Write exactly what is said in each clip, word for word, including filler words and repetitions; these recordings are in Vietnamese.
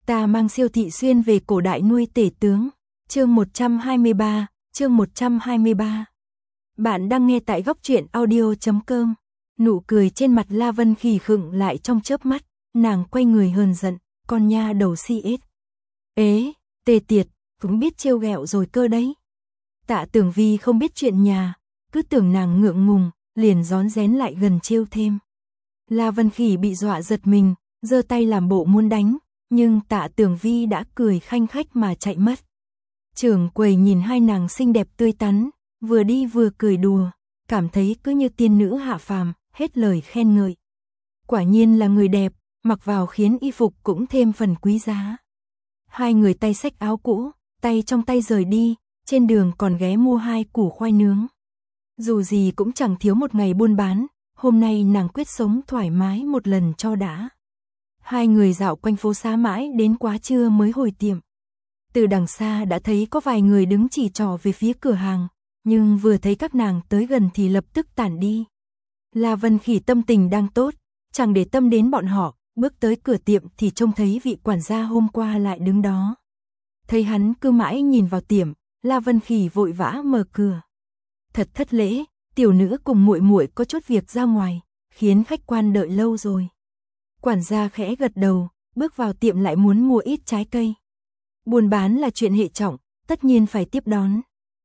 Ta mang siêu thị xuyên về cổ đại nuôi tể tướng. Chương một trăm hai mươi ba, chương một trăm hai mươi ba. Bạn đang nghe tại góc truyện audio chấm com. Nụ cười trên mặt La Vân Khỉ khựng lại trong chớp mắt, nàng quay người hờn giận, con nha đầu si ết. Ế, tê tiệt, cũng biết trêu ghẹo rồi cơ đấy. Tạ Tưởng Vi không biết chuyện nhà, cứ tưởng nàng ngượng ngùng, liền rón rén lại gần trêu thêm. La Vân Khỉ bị dọa giật mình, giơ tay làm bộ muốn đánh, nhưng Tạ Tưởng Vi đã cười khanh khách mà chạy mất. Trưởng quầy nhìn hai nàng xinh đẹp tươi tắn, vừa đi vừa cười đùa, cảm thấy cứ như tiên nữ hạ phàm, hết lời khen ngợi. Quả nhiên là người đẹp, mặc vào khiến y phục cũng thêm phần quý giá. Hai người tay xách áo cũ, tay trong tay rời đi, trên đường còn ghé mua hai củ khoai nướng. Dù gì cũng chẳng thiếu một ngày buôn bán, hôm nay nàng quyết sống thoải mái một lần cho đã. Hai người dạo quanh phố xá mãi đến quá trưa mới hồi tiệm. Từ đằng xa đã thấy có vài người đứng chỉ trỏ về phía cửa hàng, nhưng vừa thấy các nàng tới gần thì lập tức tản đi. La Vân Khỉ tâm tình đang tốt, chẳng để tâm đến bọn họ, bước tới cửa tiệm thì trông thấy vị quản gia hôm qua lại đứng đó. Thấy hắn cứ mãi nhìn vào tiệm, La Vân Khỉ vội vã mở cửa. Thật thất lễ, tiểu nữ cùng muội muội có chút việc ra ngoài, khiến khách quan đợi lâu rồi. Quản gia khẽ gật đầu, bước vào tiệm lại muốn mua ít trái cây. Buôn bán là chuyện hệ trọng, tất nhiên phải tiếp đón.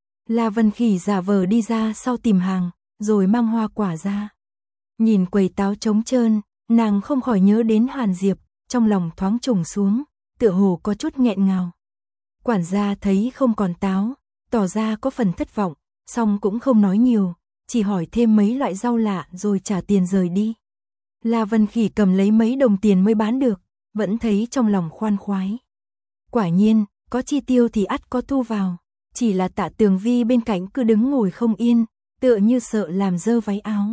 La Vân Khỉ giả vờ đi ra sau tìm hàng, rồi mang hoa quả ra. Nhìn quầy táo trống trơn, nàng không khỏi nhớ đến Hàn Diệp, trong lòng thoáng trùng xuống, tựa hồ có chút nghẹn ngào. Quản gia thấy không còn táo, tỏ ra có phần thất vọng, song cũng không nói nhiều, chỉ hỏi thêm mấy loại rau lạ rồi trả tiền rời đi. La Vân Khỉ cầm lấy mấy đồng tiền mới bán được, vẫn thấy trong lòng khoan khoái. Quả nhiên, có chi tiêu thì ắt có thu vào, chỉ là Tạ Tường Vi bên cạnh cứ đứng ngồi không yên, tựa như sợ làm dơ váy áo.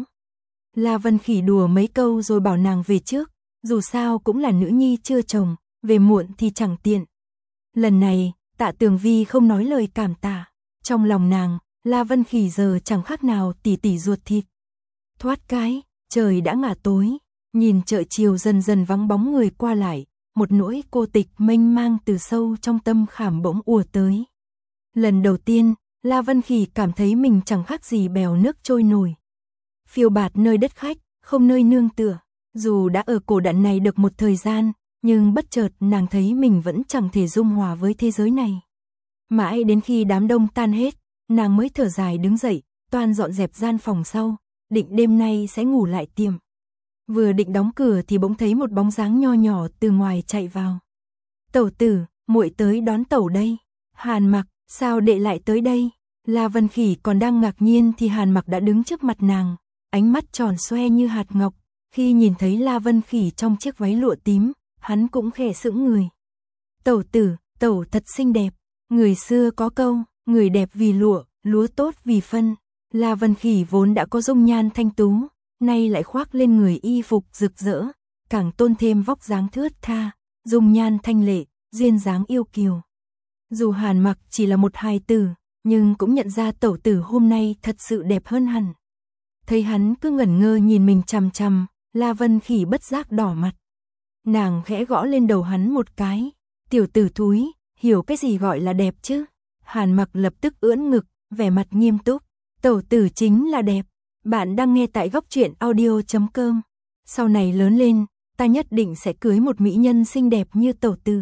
La Vân Khỉ đùa mấy câu rồi bảo nàng về trước, dù sao cũng là nữ nhi chưa chồng, về muộn thì chẳng tiện. Lần này, Tạ Tường Vi không nói lời cảm tạ, trong lòng nàng, La Vân Khỉ giờ chẳng khác nào tỷ tỷ ruột thịt. Thoát cái, trời đã ngả tối, nhìn chợ chiều dần dần vắng bóng người qua lại, một nỗi cô tịch mênh mang từ sâu trong tâm khảm bỗng ùa tới. Lần đầu tiên, La Vân Khỉ cảm thấy mình chẳng khác gì bèo nước trôi nổi. Phiêu bạt nơi đất khách, không nơi nương tựa, dù đã ở cổ đạn này được một thời gian, nhưng bất chợt nàng thấy mình vẫn chẳng thể dung hòa với thế giới này. Mãi đến khi đám đông tan hết, nàng mới thở dài đứng dậy, toan dọn dẹp gian phòng sau, định đêm nay sẽ ngủ lại tiệm. Vừa định đóng cửa thì bỗng thấy một bóng dáng nho nhỏ từ ngoài chạy vào. Tẩu tử, muội tới đón tẩu đây. Hàn Mặc, sao đệ lại tới đây? La Vân Khỉ còn đang ngạc nhiên thì Hàn Mặc đã đứng trước mặt nàng, ánh mắt tròn xoe như hạt ngọc. Khi nhìn thấy La Vân Khỉ trong chiếc váy lụa tím, hắn cũng khẽ sững người. Tẩu tử, tẩu thật xinh đẹp. Người xưa có câu, người đẹp vì lụa, lúa tốt vì phân. La Vân Khỉ vốn đã có dung nhan thanh tú, nay lại khoác lên người y phục rực rỡ, càng tôn thêm vóc dáng thướt tha, dung nhan thanh lệ, duyên dáng yêu kiều. Dù Hàn Mặc chỉ là một hài tử, nhưng cũng nhận ra tẩu tử hôm nay thật sự đẹp hơn hẳn. Thấy hắn cứ ngẩn ngơ nhìn mình chằm chằm, La Vân Khỉ bất giác đỏ mặt. Nàng khẽ gõ lên đầu hắn một cái, tiểu tử thúi, hiểu cái gì gọi là đẹp chứ? Hàn Mặc lập tức ưỡn ngực, vẻ mặt nghiêm túc, tẩu tử chính là đẹp. Bạn đang nghe tại góc truyện audio chấm com. Sau này lớn lên, ta nhất định sẽ cưới một mỹ nhân xinh đẹp như tẩu tử.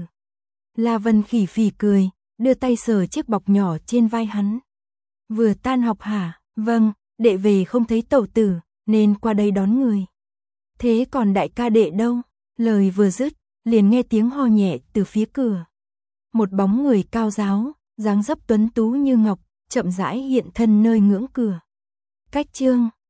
La Vân Khỉ phì cười, đưa tay sờ chiếc bọc nhỏ trên vai hắn. Vừa tan học hả? Vâng, đệ về không thấy tẩu tử, nên qua đây đón người. Thế còn đại ca đệ đâu? Lời vừa dứt, liền nghe tiếng ho nhẹ từ phía cửa. Một bóng người cao ráo, dáng dấp tuấn tú như ngọc, chậm rãi hiện thân nơi ngưỡng cửa. Cách chương